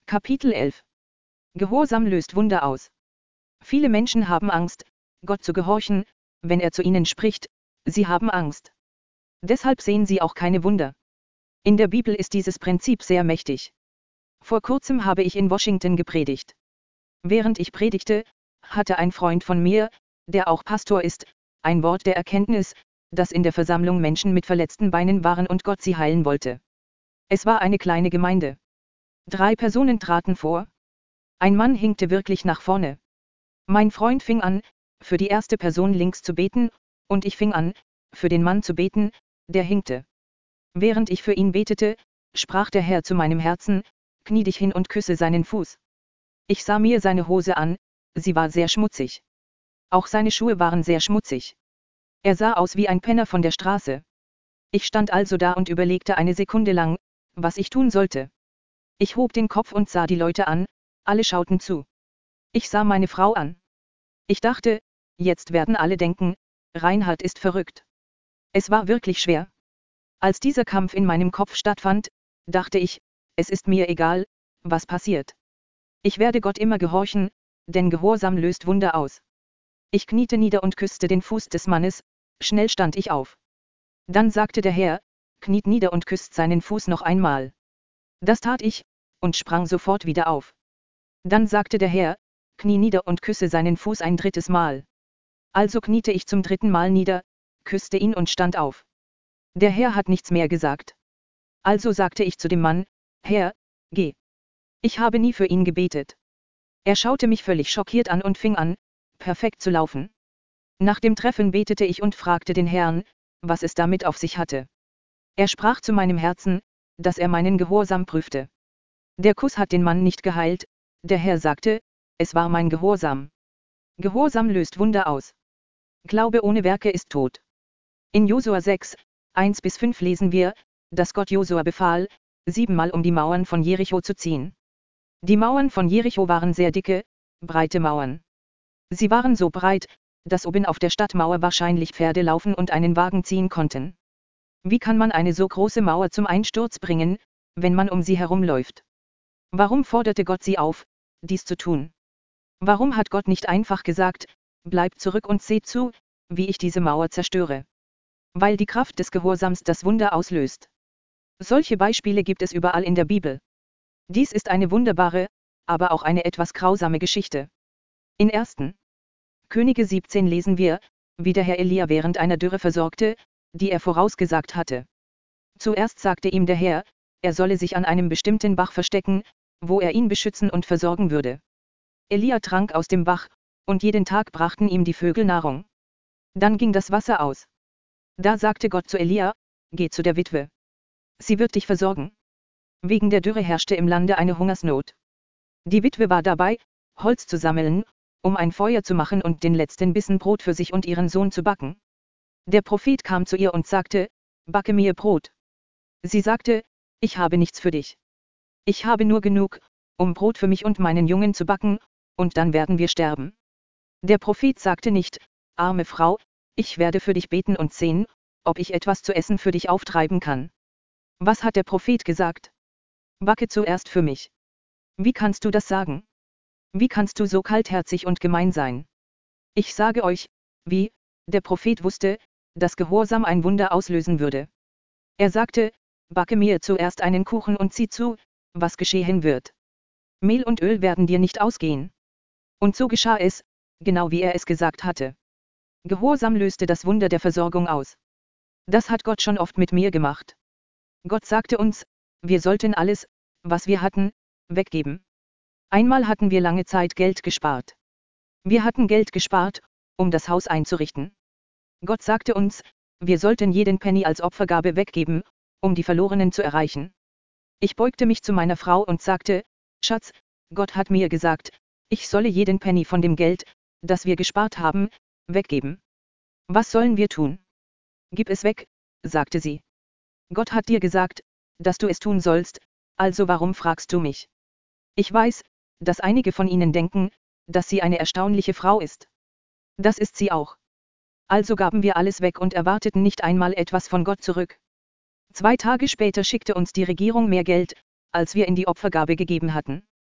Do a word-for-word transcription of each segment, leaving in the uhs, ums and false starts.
Kapitel elf. Gehorsam löst Wunder aus. Viele Menschen haben Angst, Gott zu gehorchen, wenn er zu ihnen spricht, sie haben Angst. Deshalb sehen sie auch keine Wunder. In der Bibel ist dieses Prinzip sehr mächtig. Vor kurzem habe ich in Washington gepredigt. Während ich predigte, hatte ein Freund von mir, der auch Pastor ist, ein Wort der Erkenntnis, dass in der Versammlung Menschen mit verletzten Beinen waren und Gott sie heilen wollte. Es war eine kleine Gemeinde. Drei Personen traten vor. Ein Mann hinkte wirklich nach vorne. Mein Freund fing an, für die erste Person links zu beten, und ich fing an, für den Mann zu beten, der hinkte. Während ich für ihn betete, sprach der Herr zu meinem Herzen: Knie dich hin und küsse seinen Fuß. Ich sah mir seine Hose an, sie war sehr schmutzig. Auch seine Schuhe waren sehr schmutzig. Er sah aus wie ein Penner von der Straße. Ich stand also da und überlegte eine Sekunde lang, was ich tun sollte. Ich hob den Kopf und sah die Leute an, alle schauten zu. Ich sah meine Frau an. Ich dachte, jetzt werden alle denken, Reinhard ist verrückt. Es war wirklich schwer. Als dieser Kampf in meinem Kopf stattfand, dachte ich, es ist mir egal, was passiert. Ich werde Gott immer gehorchen, denn Gehorsam löst Wunder aus. Ich kniete nieder und küsste den Fuß des Mannes, schnell stand ich auf. Dann sagte der Herr: Kniet nieder und küsst seinen Fuß noch einmal. Das tat ich, und sprang sofort wieder auf. Dann sagte der Herr: Knie nieder und küsse seinen Fuß ein drittes Mal. Also kniete ich zum dritten Mal nieder, küsste ihn und stand auf. Der Herr hat nichts mehr gesagt. Also sagte ich zu dem Mann: Herr, geh. Ich habe nie für ihn gebetet. Er schaute mich völlig schockiert an und fing an, perfekt zu laufen. Nach dem Treffen betete ich und fragte den Herrn, was es damit auf sich hatte. Er sprach zu meinem Herzen, dass er meinen Gehorsam prüfte. Der Kuss hat den Mann nicht geheilt, der Herr sagte, es war mein Gehorsam. Gehorsam löst Wunder aus. Glaube ohne Werke ist tot. In Josua sechs, eins bis fünf lesen wir, dass Gott Josua befahl, siebenmal um die Mauern von Jericho zu ziehen. Die Mauern von Jericho waren sehr dicke, breite Mauern. Sie waren so breit, dass oben auf der Stadtmauer wahrscheinlich Pferde laufen und einen Wagen ziehen konnten. Wie kann man eine so große Mauer zum Einsturz bringen, wenn man um sie herumläuft? Warum forderte Gott sie auf, dies zu tun? Warum hat Gott nicht einfach gesagt, bleibt zurück und seht zu, wie ich diese Mauer zerstöre? Weil die Kraft des Gehorsams das Wunder auslöst. Solche Beispiele gibt es überall in der Bibel. Dies ist eine wunderbare, aber auch eine etwas grausame Geschichte. In ersten Könige siebzehn lesen wir, wie der Herr Elia während einer Dürre versorgte, die er vorausgesagt hatte. Zuerst sagte ihm der Herr, er solle sich an einem bestimmten Bach verstecken, wo er ihn beschützen und versorgen würde. Elia trank aus dem Bach, und jeden Tag brachten ihm die Vögel Nahrung. Dann ging das Wasser aus. Da sagte Gott zu Elia: Geh zu der Witwe. Sie wird dich versorgen. Wegen der Dürre herrschte im Lande eine Hungersnot. Die Witwe war dabei, Holz zu sammeln, um ein Feuer zu machen und den letzten Bissen Brot für sich und ihren Sohn zu backen. Der Prophet kam zu ihr und sagte: Backe mir Brot. Sie sagte: Ich habe nichts für dich. Ich habe nur genug, um Brot für mich und meinen Jungen zu backen, und dann werden wir sterben. Der Prophet sagte nicht: Arme Frau, ich werde für dich beten und sehen, ob ich etwas zu essen für dich auftreiben kann. Was hat der Prophet gesagt? Backe zuerst für mich. Wie kannst du das sagen? Wie kannst du so kaltherzig und gemein sein? Ich sage euch, wie, der Prophet wusste, dass Gehorsam ein Wunder auslösen würde. Er sagte: Backe mir zuerst einen Kuchen und sieh zu, was geschehen wird. Mehl und Öl werden dir nicht ausgehen. Und so geschah es, genau wie er es gesagt hatte. Gehorsam löste das Wunder der Versorgung aus. Das hat Gott schon oft mit mir gemacht. Gott sagte uns, wir sollten alles, was wir hatten, weggeben. Einmal hatten wir lange Zeit Geld gespart. Wir hatten Geld gespart, um das Haus einzurichten. Gott sagte uns, wir sollten jeden Penny als Opfergabe weggeben, um die Verlorenen zu erreichen. Ich beugte mich zu meiner Frau und sagte: Schatz, Gott hat mir gesagt, ich solle jeden Penny von dem Geld, das wir gespart haben, weggeben. Was sollen wir tun? Gib es weg, sagte sie. Gott hat dir gesagt, dass du es tun sollst, also warum fragst du mich? Ich weiß, dass einige von Ihnen denken, dass sie eine erstaunliche Frau ist. Das ist sie auch. Also gaben wir alles weg und erwarteten nicht einmal etwas von Gott zurück. Zwei Tage später schickte uns die Regierung mehr Geld, als wir in die Opfergabe gegeben hatten.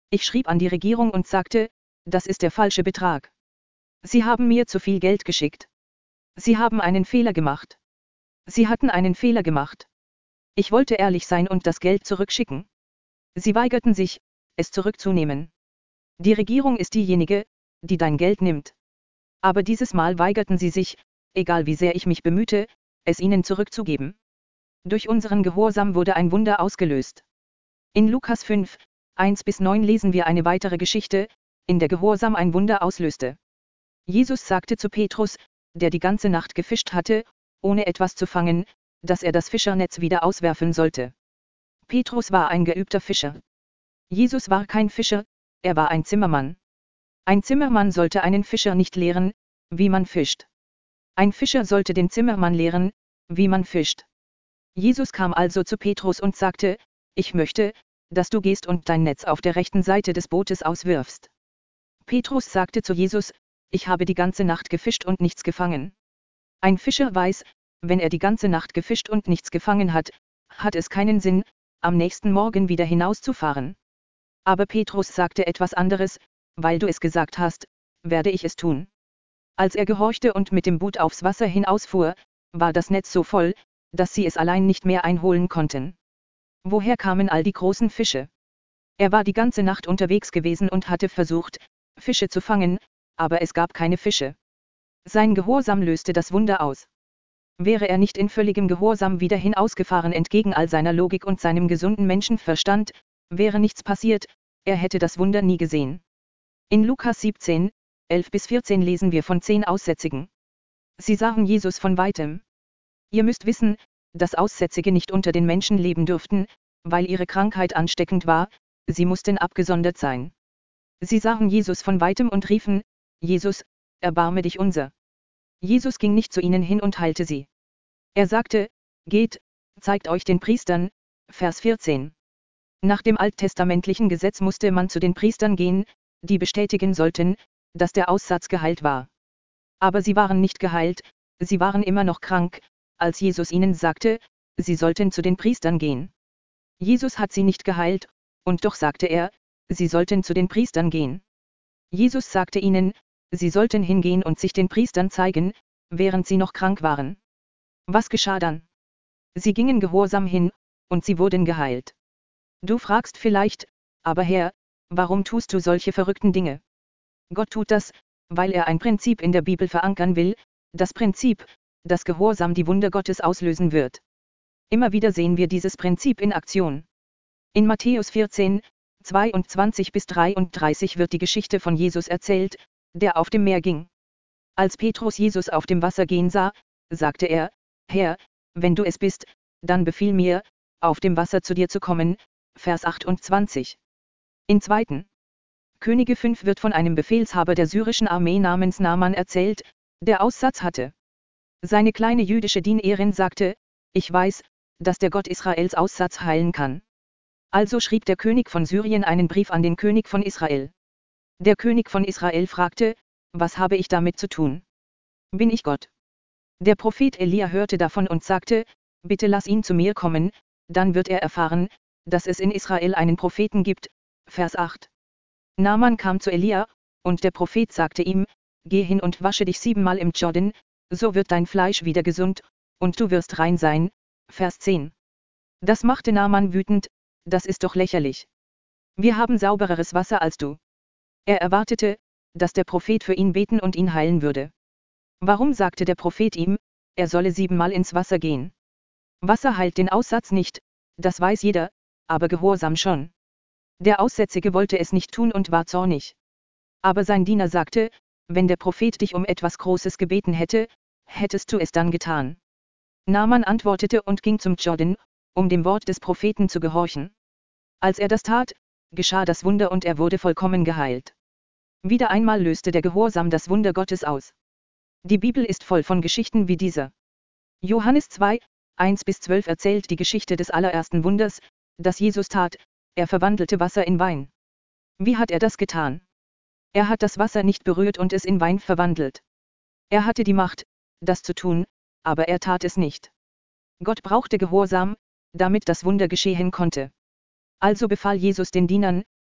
Ich schrieb an die Regierung und sagte, das ist der falsche Betrag. Sie haben mir zu viel Geld geschickt. Sie haben einen Fehler gemacht. Sie hatten einen Fehler gemacht. Ich wollte ehrlich sein und das Geld zurückschicken. Sie weigerten sich, es zurückzunehmen. Die Regierung ist diejenige, die dein Geld nimmt. Aber dieses Mal weigerten sie sich, egal wie sehr ich mich bemühte, es ihnen zurückzugeben. Durch unseren Gehorsam wurde ein Wunder ausgelöst. In Lukas fünf, eins bis neun lesen wir eine weitere Geschichte, in der Gehorsam ein Wunder auslöste. Jesus sagte zu Petrus, der die ganze Nacht gefischt hatte, ohne etwas zu fangen, dass er das Fischernetz wieder auswerfen sollte. Petrus war ein geübter Fischer. Jesus war kein Fischer, er war ein Zimmermann. Ein Zimmermann sollte einen Fischer nicht lehren, wie man fischt. Ein Fischer sollte den Zimmermann lehren, wie man fischt. Jesus kam also zu Petrus und sagte, ich möchte, dass du gehst und dein Netz auf der rechten Seite des Bootes auswirfst. Petrus sagte zu Jesus, ich habe die ganze Nacht gefischt und nichts gefangen. Ein Fischer weiß, wenn er die ganze Nacht gefischt und nichts gefangen hat, hat es keinen Sinn, am nächsten Morgen wieder hinauszufahren. Aber Petrus sagte etwas anderes, weil du es gesagt hast, werde ich es tun. Als er gehorchte und mit dem Boot aufs Wasser hinausfuhr, war das Netz so voll, dass sie es allein nicht mehr einholen konnten. Woher kamen all die großen Fische? Er war die ganze Nacht unterwegs gewesen und hatte versucht, Fische zu fangen, aber es gab keine Fische. Sein Gehorsam löste das Wunder aus. Wäre er nicht in völligem Gehorsam wieder hinausgefahren entgegen all seiner Logik und seinem gesunden Menschenverstand, wäre nichts passiert, er hätte das Wunder nie gesehen. In Lukas siebzehn, elf bis vierzehn lesen wir von zehn Aussätzigen. Sie sahen Jesus von weitem. Ihr müsst wissen, dass Aussätzige nicht unter den Menschen leben dürften, weil ihre Krankheit ansteckend war, sie mussten abgesondert sein. Sie sahen Jesus von weitem und riefen, Jesus, erbarme dich unser. Jesus ging nicht zu ihnen hin und heilte sie. Er sagte, geht, zeigt euch den Priestern, Vers vierzehn. Nach dem alttestamentlichen Gesetz musste man zu den Priestern gehen, die bestätigen sollten, dass der Aussatz geheilt war. Aber sie waren nicht geheilt, sie waren immer noch krank, als Jesus ihnen sagte, sie sollten zu den Priestern gehen. Jesus hat sie nicht geheilt, und doch sagte er, sie sollten zu den Priestern gehen. Jesus sagte ihnen, sie sollten hingehen und sich den Priestern zeigen, während sie noch krank waren. Was geschah dann? Sie gingen gehorsam hin, und sie wurden geheilt. Du fragst vielleicht, aber Herr, warum tust du solche verrückten Dinge? Gott tut das, weil er ein Prinzip in der Bibel verankern will, das Prinzip, dass Gehorsam die Wunder Gottes auslösen wird. Immer wieder sehen wir dieses Prinzip in Aktion. In Matthäus vierzehn, zweiundzwanzig bis dreiunddreißig wird die Geschichte von Jesus erzählt, der auf dem Meer ging. Als Petrus Jesus auf dem Wasser gehen sah, sagte er, Herr, wenn du es bist, dann befiehl mir, auf dem Wasser zu dir zu kommen, Vers achtundzwanzig. In zweiten Könige fünf wird von einem Befehlshaber der syrischen Armee namens Naaman erzählt, der Aussatz hatte. Seine kleine jüdische Dienerin sagte, ich weiß, dass der Gott Israels Aussatz heilen kann. Also schrieb der König von Syrien einen Brief an den König von Israel. Der König von Israel fragte, was habe ich damit zu tun? Bin ich Gott? Der Prophet Elia hörte davon und sagte, bitte lass ihn zu mir kommen, dann wird er erfahren, dass es in Israel einen Propheten gibt, Vers acht. Naaman kam zu Elia, und der Prophet sagte ihm, geh hin und wasche dich siebenmal im Jordan, so wird dein Fleisch wieder gesund, und du wirst rein sein, Vers zehn. Das machte Naaman wütend, das ist doch lächerlich. Wir haben saubereres Wasser als du. Er erwartete, dass der Prophet für ihn beten und ihn heilen würde. Warum sagte der Prophet ihm, er solle siebenmal ins Wasser gehen? Wasser heilt den Aussatz nicht, das weiß jeder, aber Gehorsam schon. Der Aussätzige wollte es nicht tun und war zornig. Aber sein Diener sagte, wenn der Prophet dich um etwas Großes gebeten hätte, hättest du es dann getan. Naaman antwortete und ging zum Jordan, um dem Wort des Propheten zu gehorchen. Als er das tat, geschah das Wunder und er wurde vollkommen geheilt. Wieder einmal löste der Gehorsam das Wunder Gottes aus. Die Bibel ist voll von Geschichten wie dieser. Johannes zwei, eins bis zwölf erzählt die Geschichte des allerersten Wunders, das Jesus tat, er verwandelte Wasser in Wein. Wie hat er das getan? Er hat das Wasser nicht berührt und es in Wein verwandelt. Er hatte die Macht, das zu tun, aber er tat es nicht. Gott brauchte Gehorsam, damit das Wunder geschehen konnte. Also befahl Jesus den Dienern,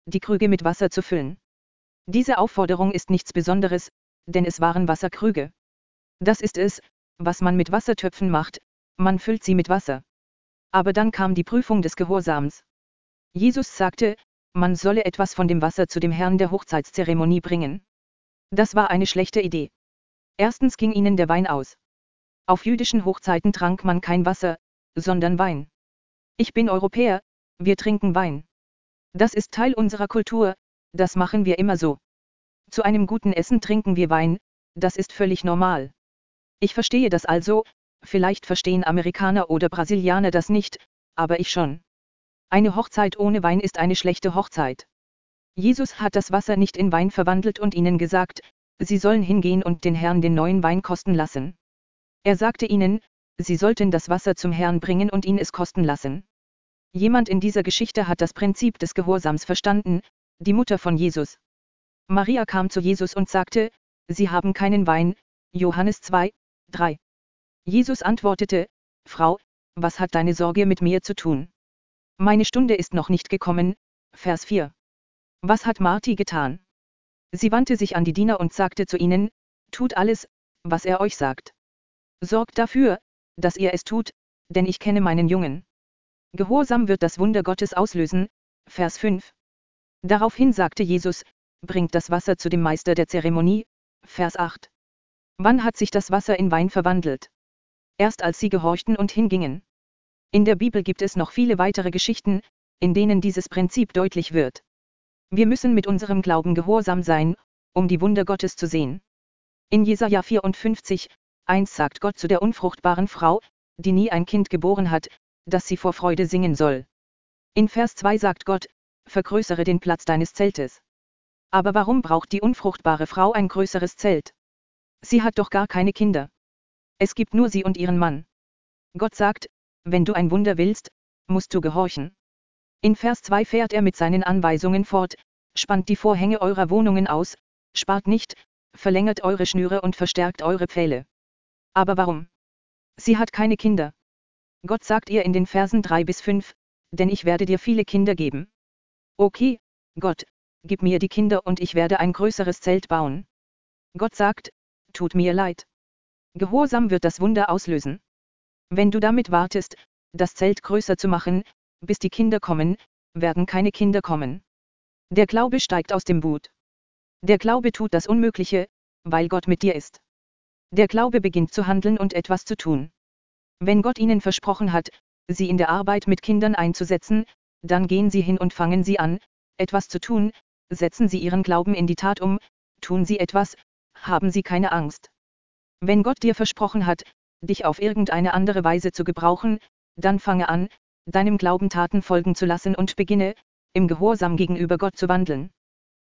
die Krüge mit Wasser zu füllen. Diese Aufforderung ist nichts Besonderes, denn es waren Wasserkrüge. Das ist es, was man mit Wassertöpfen macht, man füllt sie mit Wasser. Aber dann kam die Prüfung des Gehorsams. Jesus sagte, man solle etwas von dem Wasser zu dem Herrn der Hochzeitszeremonie bringen. Das war eine schlechte Idee. Erstens ging ihnen der Wein aus. Auf jüdischen Hochzeiten trank man kein Wasser, sondern Wein. Ich bin Europäer, wir trinken Wein. Das ist Teil unserer Kultur, das machen wir immer so. Zu einem guten Essen trinken wir Wein, das ist völlig normal. Ich verstehe das also, vielleicht verstehen Amerikaner oder Brasilianer das nicht, aber ich schon. Eine Hochzeit ohne Wein ist eine schlechte Hochzeit. Jesus hat das Wasser nicht in Wein verwandelt und ihnen gesagt, sie sollen hingehen und den Herrn den neuen Wein kosten lassen. Er sagte ihnen, sie sollten das Wasser zum Herrn bringen und ihn es kosten lassen. Jemand in dieser Geschichte hat das Prinzip des Gehorsams verstanden, die Mutter von Jesus. Maria kam zu Jesus und sagte, sie haben keinen Wein, Johannes zwei, drei. Jesus antwortete, Frau, was hat deine Sorge mit mir zu tun? Meine Stunde ist noch nicht gekommen, Vers vier. Was hat Marti getan? Sie wandte sich an die Diener und sagte zu ihnen, tut alles, was er euch sagt. Sorgt dafür, dass ihr es tut, denn ich kenne meinen Jungen. Gehorsam wird das Wunder Gottes auslösen, Vers fünf. Daraufhin sagte Jesus, bringt das Wasser zu dem Meister der Zeremonie, Vers acht. Wann hat sich das Wasser in Wein verwandelt? Erst als sie gehorchten und hingingen. In der Bibel gibt es noch viele weitere Geschichten, in denen dieses Prinzip deutlich wird. Wir müssen mit unserem Glauben gehorsam sein, um die Wunder Gottes zu sehen. In Jesaja vierundfünfzig, eins sagt Gott zu der unfruchtbaren Frau, die nie ein Kind geboren hat, dass sie vor Freude singen soll. In Vers zwei sagt Gott, vergrößere den Platz deines Zeltes. Aber warum braucht die unfruchtbare Frau ein größeres Zelt? Sie hat doch gar keine Kinder. Es gibt nur sie und ihren Mann. Gott sagt, wenn du ein Wunder willst, musst du gehorchen. In Vers zwei fährt er mit seinen Anweisungen fort, spannt die Vorhänge eurer Wohnungen aus, spart nicht, verlängert eure Schnüre und verstärkt eure Pfähle. Aber warum? Sie hat keine Kinder. Gott sagt ihr in den Versen drei bis fünf, denn ich werde dir viele Kinder geben. Okay, Gott, gib mir die Kinder und ich werde ein größeres Zelt bauen. Gott sagt, tut mir leid. Gehorsam wird das Wunder auslösen. Wenn du damit wartest, das Zelt größer zu machen, bis die Kinder kommen, werden keine Kinder kommen. Der Glaube steigt aus dem Boot. Der Glaube tut das Unmögliche, weil Gott mit dir ist. Der Glaube beginnt zu handeln und etwas zu tun. Wenn Gott ihnen versprochen hat, sie in der Arbeit mit Kindern einzusetzen, dann gehen sie hin und fangen sie an, etwas zu tun, setzen sie ihren Glauben in die Tat um, tun sie etwas, haben sie keine Angst. Wenn Gott dir versprochen hat, dich auf irgendeine andere Weise zu gebrauchen, dann fange an, deinem Glauben Taten folgen zu lassen und beginne, im Gehorsam gegenüber Gott zu wandeln.